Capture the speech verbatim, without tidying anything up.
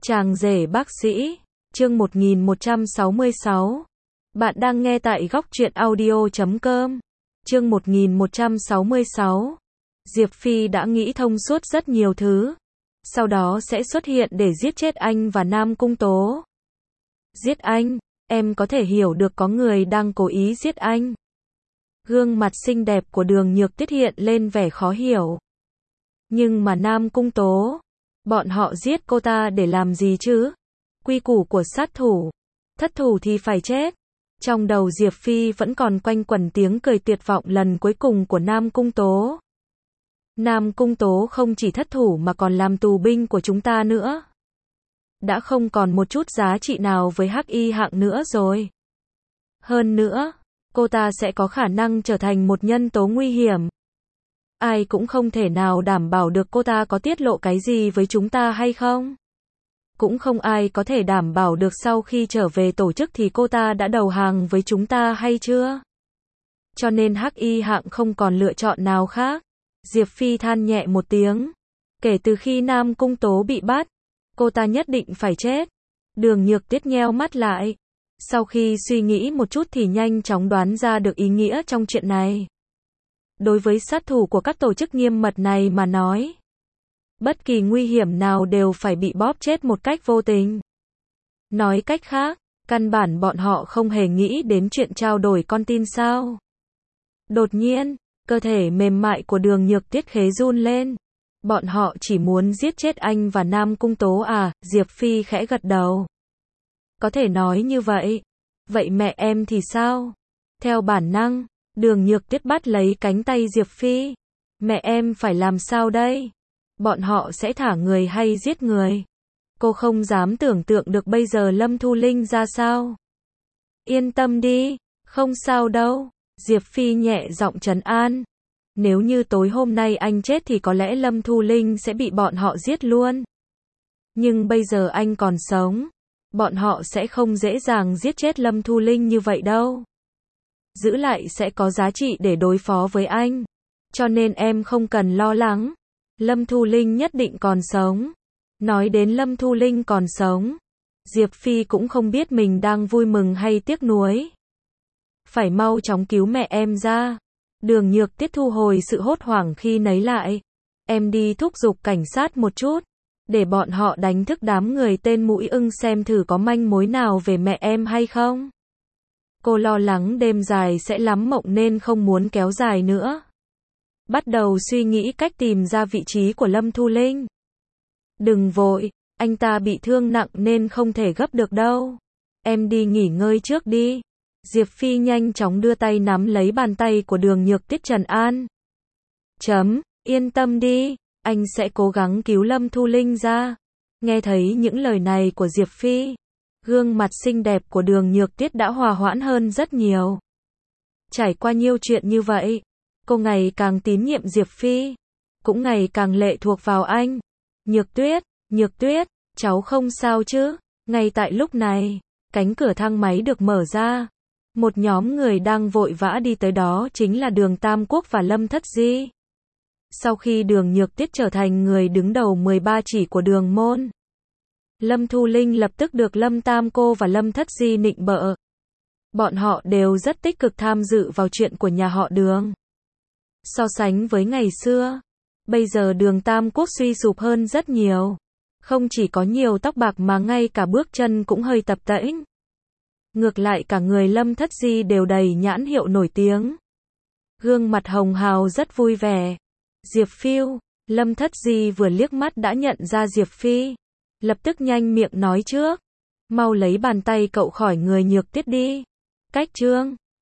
Chàng rể bác sĩ, chương một nghìn một trăm sáu mươi sáu. Bạn đang nghe tại góc truyện audio chấm com. Chương một nghìn một trăm sáu mươi sáu. Diệp Phi đã nghĩ thông suốt rất nhiều thứ. Sau đó sẽ xuất hiện để giết chết anh và Nam Cung Tố. Giết anh, em có thể hiểu được có người đang cố ý giết anh. Gương mặt xinh đẹp của Đường Nhược Tuyết hiện lên vẻ khó hiểu. Nhưng mà Nam Cung Tố, bọn họ giết cô ta để làm gì chứ? Quy củ của sát thủ, thất thủ thì phải chết. Trong đầu Diệp Phi vẫn còn quanh quẩn tiếng cười tuyệt vọng lần cuối cùng của Nam Cung Tố. Nam Cung Tố không chỉ thất thủ mà còn làm tù binh của chúng ta nữa. Đã không còn một chút giá trị nào với Hắc Y Hạng nữa rồi. Hơn nữa, cô ta sẽ có khả năng trở thành một nhân tố nguy hiểm. Ai cũng không thể nào đảm bảo được cô ta có tiết lộ cái gì với chúng ta hay không. Cũng không ai có thể đảm bảo được sau khi trở về tổ chức thì cô ta đã đầu hàng với chúng ta hay chưa. Cho nên Hắc Y Hạng không còn lựa chọn nào khác. Diệp Phi than nhẹ một tiếng. Kể từ khi Nam Cung Tố bị bắt, cô ta nhất định phải chết. Đường Nhược Tuyết nheo mắt lại. Sau khi suy nghĩ một chút thì nhanh chóng đoán ra được ý nghĩa trong chuyện này. Đối với sát thủ của các tổ chức nghiêm mật này mà nói, bất kỳ nguy hiểm nào đều phải bị bóp chết một cách vô tình. Nói cách khác, căn bản bọn họ không hề nghĩ đến chuyện trao đổi con tin sao. Đột nhiên, cơ thể mềm mại của Đường Nhược Tuyết khẽ run lên. Bọn họ chỉ muốn giết chết anh và Nam Cung Tố à? Diệp Phi khẽ gật đầu. Có thể nói như vậy. Vậy mẹ em thì sao? Theo bản năng, Đường Nhược Tuyết bắt lấy cánh tay Diệp Phi. Mẹ em phải làm sao đây? Bọn họ sẽ thả người hay giết người? Cô không dám tưởng tượng được bây giờ Lâm Thu Linh ra sao. Yên tâm đi, không sao đâu. Diệp Phi nhẹ giọng trấn an. Nếu như tối hôm nay anh chết thì có lẽ Lâm Thu Linh sẽ bị bọn họ giết luôn. Nhưng bây giờ anh còn sống. Bọn họ sẽ không dễ dàng giết chết Lâm Thu Linh như vậy đâu. Giữ lại sẽ có giá trị để đối phó với anh. Cho nên em không cần lo lắng. Lâm Thu Linh nhất định còn sống. Nói đến Lâm Thu Linh còn sống, Diệp Phi cũng không biết mình đang vui mừng hay tiếc nuối. Phải mau chóng cứu mẹ em ra. Đường Nhược Tuyết thu hồi sự hốt hoảng khi nấy lại. Em đi thúc giục cảnh sát một chút, để bọn họ đánh thức đám người tên Mũi Ưng xem thử có manh mối nào về mẹ em hay không. Cô lo lắng đêm dài sẽ lắm mộng nên không muốn kéo dài nữa. Bắt đầu suy nghĩ cách tìm ra vị trí của Lâm Thu Linh. Đừng vội, anh ta bị thương nặng nên không thể gấp được đâu. Em đi nghỉ ngơi trước đi. Diệp Phi nhanh chóng đưa tay nắm lấy bàn tay của Đường Nhược Tuyết trấn an. Chấm, yên tâm đi, anh sẽ cố gắng cứu Lâm Thu Linh ra. Nghe thấy những lời này của Diệp Phi, gương mặt xinh đẹp của Đường Nhược Tuyết đã hòa hoãn hơn rất nhiều. Trải qua nhiều chuyện như vậy, cô ngày càng tín nhiệm Diệp Phi, cũng ngày càng lệ thuộc vào anh. Nhược Tuyết, Nhược Tuyết, cháu không sao chứ? Ngay tại lúc này, cánh cửa thang máy được mở ra. Một nhóm người đang vội vã đi tới, đó chính là Đường Tam Quốc và Lâm Thất Di. Sau khi Đường Nhược Tuyết trở thành người đứng đầu mười ba chỉ của Đường môn, Lâm Thu Linh lập tức được Lâm Tam Cô và Lâm Thất Di nịnh bợ. Bọn họ đều rất tích cực tham dự vào chuyện của nhà họ Đường. So sánh với ngày xưa, bây giờ Đường Tam Quốc suy sụp hơn rất nhiều. Không chỉ có nhiều tóc bạc mà ngay cả bước chân cũng hơi tập tễnh. Ngược lại cả người Lâm Thất Di đều đầy nhãn hiệu nổi tiếng. Gương mặt hồng hào rất vui vẻ. Diệp Phiêu, Lâm Thất Di vừa liếc mắt đã nhận ra Diệp Phi. Lập tức nhanh miệng nói trước. Mau lấy bàn tay cậu khỏi người Nhược Tuyết đi. Cách trương,